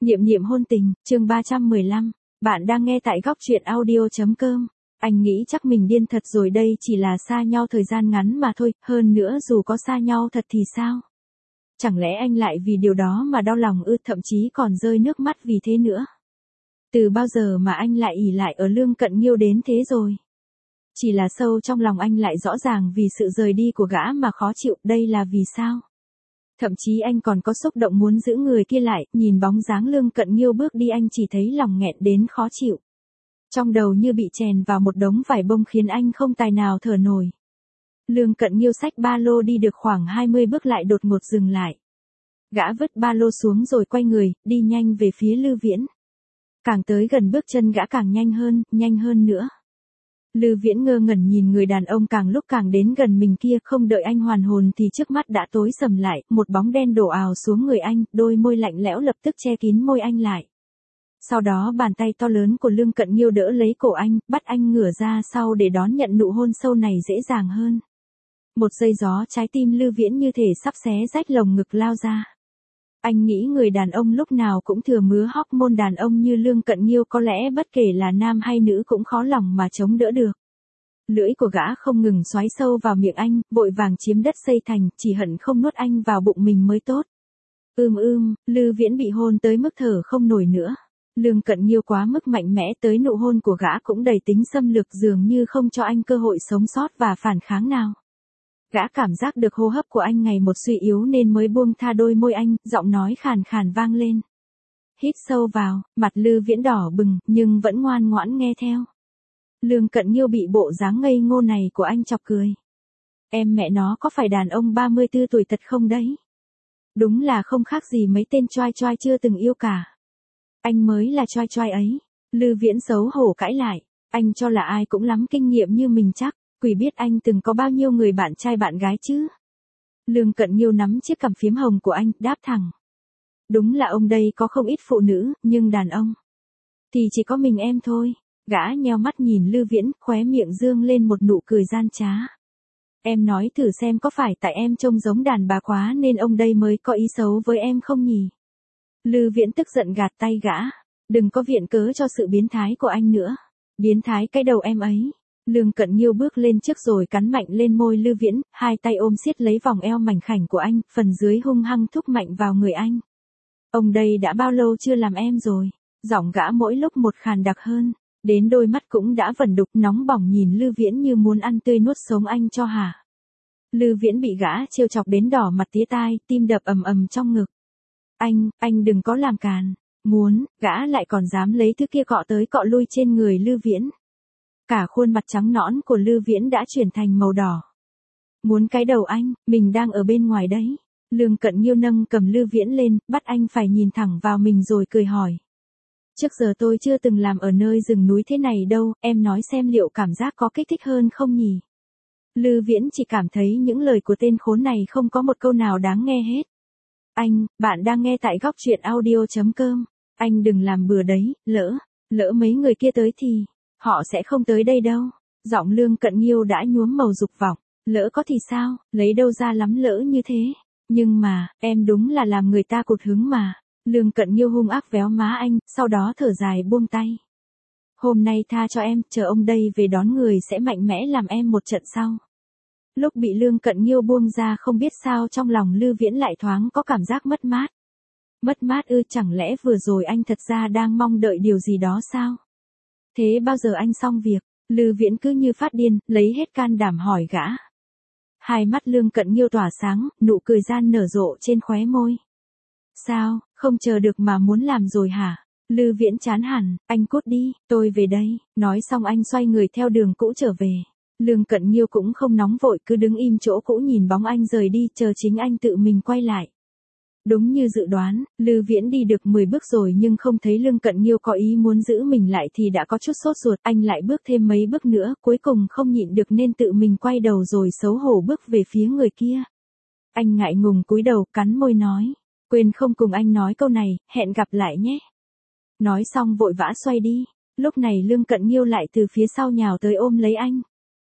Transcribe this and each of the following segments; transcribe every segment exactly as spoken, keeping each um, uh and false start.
Niệm niệm hôn tình, chương ba trăm mười lăm. Bạn đang nghe tại góc truyện audio chấm com. Anh nghĩ chắc mình điên thật rồi, đây chỉ là xa nhau thời gian ngắn mà thôi, hơn nữa dù có xa nhau thật thì sao? Chẳng lẽ anh lại vì điều đó mà đau lòng ư, thậm chí còn rơi nước mắt vì thế nữa? Từ bao giờ mà anh lại ỷ lại ở Lương Cận Nghiêu đến thế rồi? Chỉ là sâu trong lòng anh lại rõ ràng vì sự rời đi của gã mà khó chịu, đây là vì sao? Thậm chí anh còn có xúc động muốn giữ người kia lại, nhìn bóng dáng Lương Cận Nghiêu bước đi anh chỉ thấy lòng nghẹn đến khó chịu. Trong đầu như bị chèn vào một đống vải bông khiến anh không tài nào thở nổi. Lương Cận Nghiêu xách ba lô đi được khoảng hai mươi bước lại đột ngột dừng lại. Gã vứt ba lô xuống rồi quay người, đi nhanh về phía Lư Viễn. Càng tới gần bước chân gã càng nhanh hơn, nhanh hơn nữa. Lư Viễn ngơ ngẩn nhìn người đàn ông càng lúc càng đến gần mình kia, không đợi anh hoàn hồn thì trước mắt đã tối sầm lại, một bóng đen đổ ào xuống người anh, đôi môi lạnh lẽo lập tức che kín môi anh lại. Sau đó bàn tay to lớn của Lương Cận Nghiêu đỡ lấy cổ anh, bắt anh ngửa ra sau để đón nhận nụ hôn sâu này dễ dàng hơn. Một giây gió trái tim Lư Viễn như thể sắp xé rách lồng ngực lao ra. Anh nghĩ người đàn ông lúc nào cũng thừa mứa hormone đàn ông như Lương Cận Nghiêu có lẽ bất kể là nam hay nữ cũng khó lòng mà chống đỡ được. Lưỡi của gã không ngừng xoáy sâu vào miệng anh, vội vàng chiếm đất xây thành, chỉ hận không nuốt anh vào bụng mình mới tốt. Ưm ưm, Lư Viễn bị hôn tới mức thở không nổi nữa. Lương Cận Nghiêu quá mức mạnh mẽ, tới nụ hôn của gã cũng đầy tính xâm lược, dường như không cho anh cơ hội sống sót và phản kháng nào. Gã cảm giác được hô hấp của anh ngày một suy yếu nên mới buông tha đôi môi anh, giọng nói khàn khàn vang lên. Hít sâu vào, mặt Lư Viễn đỏ bừng, nhưng vẫn ngoan ngoãn nghe theo. Lương Cận Nghiêu bị bộ dáng ngây ngô này của anh chọc cười. Em mẹ nó có phải đàn ông ba mươi tư tuổi thật không đấy? Đúng là không khác gì mấy tên choai choai chưa từng yêu cả. Anh mới là choai choai ấy. Lư Viễn xấu hổ cãi lại. Anh cho là ai cũng lắm kinh nghiệm như mình chắc. Quỷ biết anh từng có bao nhiêu người bạn trai bạn gái chứ. Lương Cận Nghiêu nắm chiếc cằm phím hồng của anh, đáp thẳng. Đúng là ông đây có không ít phụ nữ, nhưng đàn ông thì chỉ có mình em thôi. Gã nheo mắt nhìn Lư Viễn, khóe miệng dương lên một nụ cười gian trá. Em nói thử xem có phải tại em trông giống đàn bà quá nên ông đây mới có ý xấu với em không nhỉ? Lư Viễn tức giận gạt tay gã. Đừng có viện cớ cho sự biến thái của anh nữa. Biến thái cái đầu em ấy. Lương Cận Nghiêu bước lên trước rồi cắn mạnh lên môi Lư Viễn, hai tay ôm siết lấy vòng eo mảnh khảnh của anh, phần dưới hung hăng thúc mạnh vào người anh. Ông đây đã bao lâu chưa làm em rồi? Giọng gã mỗi lúc một khàn đặc hơn, đến đôi mắt cũng đã vẩn đục nóng bỏng nhìn Lư Viễn như muốn ăn tươi nuốt sống anh cho hả? Lư Viễn bị gã trêu chọc đến đỏ mặt tía tai, tim đập ầm ầm trong ngực. Anh, anh đừng có làm càn. Muốn, gã lại còn dám lấy thứ kia cọ tới cọ lui trên người Lư Viễn. Cả khuôn mặt trắng nõn của Lư Viễn đã chuyển thành màu đỏ. Muốn cái đầu anh, mình đang ở bên ngoài đấy. Lương Cận Nghiêu nâng cầm Lư Viễn lên, bắt anh phải nhìn thẳng vào mình rồi cười hỏi. Trước giờ tôi chưa từng làm ở nơi rừng núi thế này đâu, em nói xem liệu cảm giác có kích thích hơn không nhỉ? Lư Viễn chỉ cảm thấy những lời của tên khốn này không có một câu nào đáng nghe hết. Anh, bạn đang nghe tại góc truyện audio chấm com. Anh đừng làm bừa đấy, lỡ, lỡ mấy người kia tới thì, họ sẽ không tới đây đâu. Giọng Lương Cận Nghiêu đã nhuốm màu dục vọng. Lỡ có thì sao, lấy đâu ra lắm lỡ như thế. Nhưng mà, em đúng là làm người ta cụt hứng mà. Lương Cận Nghiêu hung ác véo má anh, sau đó thở dài buông tay. Hôm nay tha cho em, chờ ông đây về đón người sẽ mạnh mẽ làm em một trận sau. Lúc bị Lương Cận Nghiêu buông ra không biết sao trong lòng Lư Viễn lại thoáng có cảm giác mất mát. Mất mát ư, chẳng lẽ vừa rồi anh thật ra đang mong đợi điều gì đó sao? Thế bao giờ anh xong việc? Lư Viễn cứ như phát điên, lấy hết can đảm hỏi gã. Hai mắt Lương Cận Nghiêu tỏa sáng, nụ cười gian nở rộ trên khóe môi. Sao, không chờ được mà muốn làm rồi hả? Lư Viễn chán hẳn, anh cút đi, tôi về đây. Nói xong anh xoay người theo đường cũ trở về. Lương Cận Nghiêu cũng không nóng vội, cứ đứng im chỗ cũ nhìn bóng anh rời đi, chờ chính anh tự mình quay lại. Đúng như dự đoán, Lư Viễn đi được mười bước rồi nhưng không thấy Lương Cận Nghiêu có ý muốn giữ mình lại thì đã có chút sốt ruột, anh lại bước thêm mấy bước nữa, cuối cùng không nhịn được nên tự mình quay đầu rồi xấu hổ bước về phía người kia. Anh ngại ngùng cúi đầu, cắn môi nói, quên không cùng anh nói câu này, hẹn gặp lại nhé. Nói xong vội vã xoay đi, lúc này Lương Cận Nghiêu lại từ phía sau nhào tới ôm lấy anh.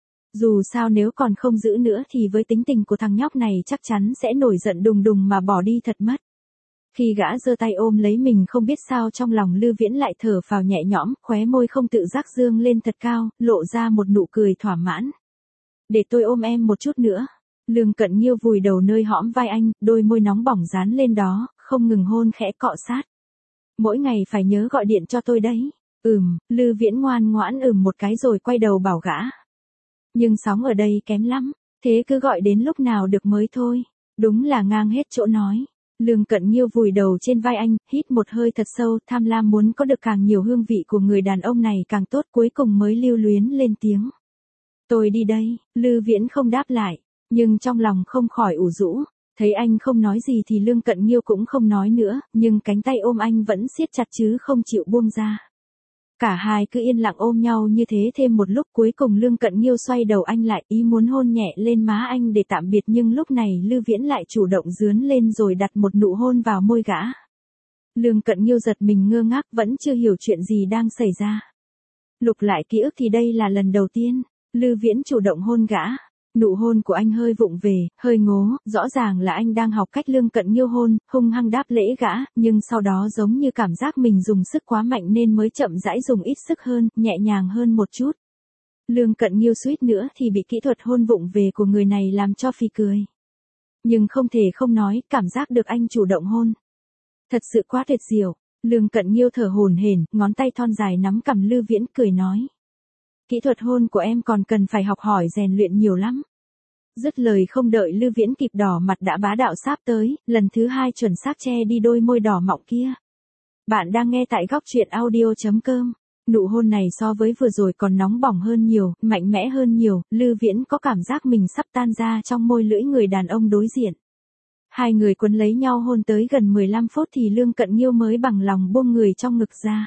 Dù sao nếu còn không giữ nữa thì với tính tình của thằng nhóc này chắc chắn sẽ nổi giận đùng đùng mà bỏ đi thật mất. Khi gã giơ tay ôm lấy mình không biết sao trong lòng Lư Viễn lại thở phào nhẹ nhõm, khóe môi không tự giác dương lên thật cao, lộ ra một nụ cười thỏa mãn. Để tôi ôm em một chút nữa. Lương Cận Nhiêu vùi đầu nơi hõm vai anh, đôi môi nóng bỏng dán lên đó, không ngừng hôn khẽ cọ sát. Mỗi ngày phải nhớ gọi điện cho tôi đấy. Ừm, Lư Viễn ngoan ngoãn ừm một cái rồi quay đầu bảo gã. Nhưng sóng ở đây kém lắm, thế cứ gọi đến lúc nào được mới thôi. Đúng là ngang hết chỗ nói. Lương Cận Nhiêu vùi đầu trên vai anh, hít một hơi thật sâu, tham lam muốn có được càng nhiều hương vị của người đàn ông này càng tốt, cuối cùng mới lưu luyến lên tiếng. Tôi đi đây. Lư Viễn không đáp lại, nhưng trong lòng không khỏi ủ rũ. Thấy anh không nói gì thì Lương Cận Nhiêu cũng không nói nữa, nhưng cánh tay ôm anh vẫn siết chặt chứ không chịu buông ra. Cả hai cứ yên lặng ôm nhau như thế thêm một lúc, cuối cùng Lương Cận Nhiêu xoay đầu anh lại, ý muốn hôn nhẹ lên má anh để tạm biệt, nhưng lúc này Lư Viễn lại chủ động dướn lên rồi đặt một nụ hôn vào môi gã. Lương Cận Nhiêu giật mình ngơ ngác, vẫn chưa hiểu chuyện gì đang xảy ra. Lục lại ký ức thì đây là lần đầu tiên Lư Viễn chủ động hôn gã. Nụ hôn của anh hơi vụng về, hơi ngố, rõ ràng là anh đang học cách Lương Cận Nhiêu hôn, hung hăng đáp lễ gã, nhưng sau đó giống như cảm giác mình dùng sức quá mạnh nên mới chậm rãi dùng ít sức hơn, nhẹ nhàng hơn một chút. Lương Cận Nhiêu suýt nữa thì bị kỹ thuật hôn vụng về của người này làm cho phì cười. Nhưng không thể không nói, cảm giác được anh chủ động hôn. Thật sự quá tuyệt diệu. Lương Cận Nhiêu thở hổn hển, ngón tay thon dài nắm cằm Lư Viễn cười nói. Kỹ thuật hôn của em còn cần phải học hỏi rèn luyện nhiều lắm. Dứt lời không đợi Lư Viễn kịp đỏ mặt đã bá đạo sáp tới, lần thứ hai chuẩn xác che đi đôi môi đỏ mọng kia. Bạn đang nghe tại góc truyện audio.com. Nụ hôn này so với vừa rồi còn nóng bỏng hơn nhiều, mạnh mẽ hơn nhiều, Lư Viễn có cảm giác mình sắp tan ra trong môi lưỡi người đàn ông đối diện. Hai người quấn lấy nhau hôn tới gần mười lăm phút thì Lương Cận Nhiêu mới bằng lòng buông người trong ngực ra.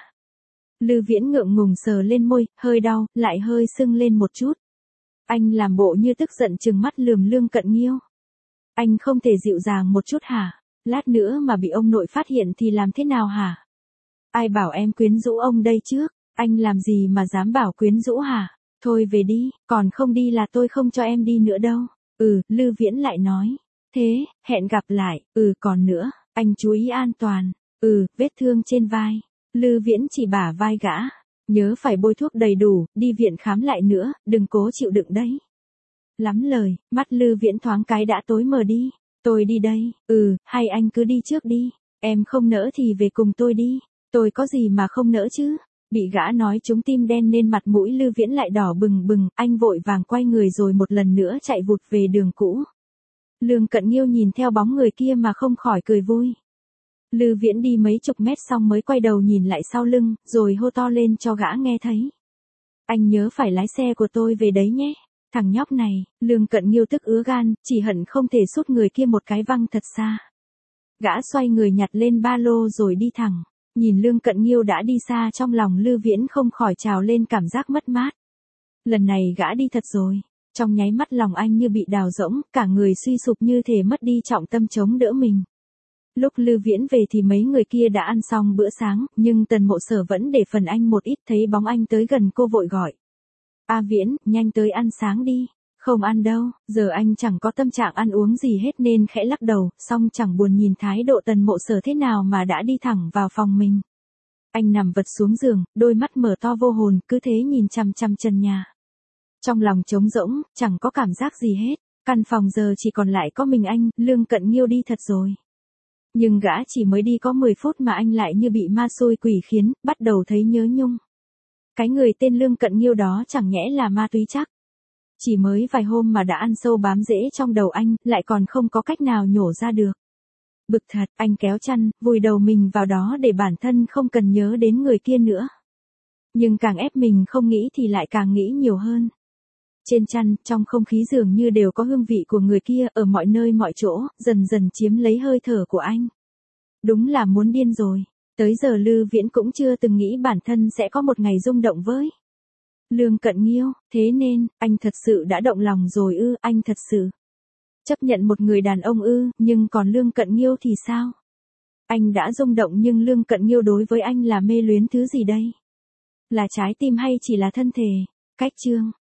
Lư Viễn ngượng ngùng sờ lên môi, hơi đau, lại hơi sưng lên một chút. Anh làm bộ như tức giận trừng mắt lườm Lương Cận Nhiêu. Anh không thể dịu dàng một chút hả? Lát nữa mà bị ông nội phát hiện thì làm thế nào hả? Ai bảo em quyến rũ ông đây trước? Anh làm gì mà dám bảo quyến rũ hả? Thôi về đi, còn không đi là tôi không cho em đi nữa đâu. Ừ, Lư Viễn lại nói. Thế, hẹn gặp lại, ừ còn nữa, anh chú ý an toàn. Ừ, vết thương trên vai. Lư Viễn chỉ bả vai gã. Nhớ phải bôi thuốc đầy đủ, đi viện khám lại nữa, đừng cố chịu đựng đấy. Lắm lời, mắt Lư Viễn thoáng cái đã tối mờ đi. Tôi đi đây, ừ, hay anh cứ đi trước đi. Em không nỡ thì về cùng tôi đi. Tôi có gì mà không nỡ chứ. Bị gã nói trúng tim đen nên mặt mũi Lư Viễn lại đỏ bừng bừng, anh vội vàng quay người rồi một lần nữa chạy vụt về đường cũ. Lương Cận Nhiêu nhìn theo bóng người kia mà không khỏi cười vui. Lư Viễn đi mấy chục mét xong mới quay đầu nhìn lại sau lưng, rồi hô to lên cho gã nghe thấy. Anh nhớ phải lái xe của tôi về đấy nhé. Thằng nhóc này, Lương Cận Nhiêu tức ứa gan, chỉ hận không thể sút người kia một cái văng thật xa. Gã xoay người nhặt lên ba lô rồi đi thẳng. Nhìn Lương Cận Nhiêu đã đi xa, trong lòng Lư Viễn không khỏi trào lên cảm giác mất mát. Lần này gã đi thật rồi. Trong nháy mắt lòng anh như bị đào rỗng, cả người suy sụp như thể mất đi trọng tâm chống đỡ mình. Lúc Lư Viễn về thì mấy người kia đã ăn xong bữa sáng, nhưng Tần Mộ Sở vẫn để phần anh một ít, thấy bóng anh tới gần cô vội gọi. A Viễn, nhanh tới ăn sáng đi. Không ăn đâu, giờ anh chẳng có tâm trạng ăn uống gì hết nên khẽ lắc đầu, song chẳng buồn nhìn thái độ Tần Mộ Sở thế nào mà đã đi thẳng vào phòng mình. Anh nằm vật xuống giường, đôi mắt mở to vô hồn, cứ thế nhìn chằm chằm trần nhà. Trong lòng trống rỗng, chẳng có cảm giác gì hết. Căn phòng giờ chỉ còn lại có mình anh, Lương Cận Nhiêu đi thật rồi. Nhưng gã chỉ mới đi có mười phút mà anh lại như bị ma xui quỷ khiến, bắt đầu thấy nhớ nhung. Cái người tên Lương Cận Nhiêu đó chẳng nhẽ là ma túy chắc. Chỉ mới vài hôm mà đã ăn sâu bám rễ trong đầu anh, lại còn không có cách nào nhổ ra được. Bực thật, anh kéo chăn, vùi đầu mình vào đó để bản thân không cần nhớ đến người kia nữa. Nhưng càng ép mình không nghĩ thì lại càng nghĩ nhiều hơn. Trên chăn, trong không khí dường như đều có hương vị của người kia, ở mọi nơi mọi chỗ, dần dần chiếm lấy hơi thở của anh. Đúng là muốn điên rồi. Tới giờ Lư Viễn cũng chưa từng nghĩ bản thân sẽ có một ngày rung động với Lương Cận Nhiêu, thế nên, anh thật sự đã động lòng rồi ư, anh thật sự chấp nhận một người đàn ông ư, nhưng còn Lương Cận Nhiêu thì sao? Anh đã rung động nhưng Lương Cận Nhiêu đối với anh là mê luyến thứ gì đây? Là trái tim hay chỉ là thân thể? Cách chương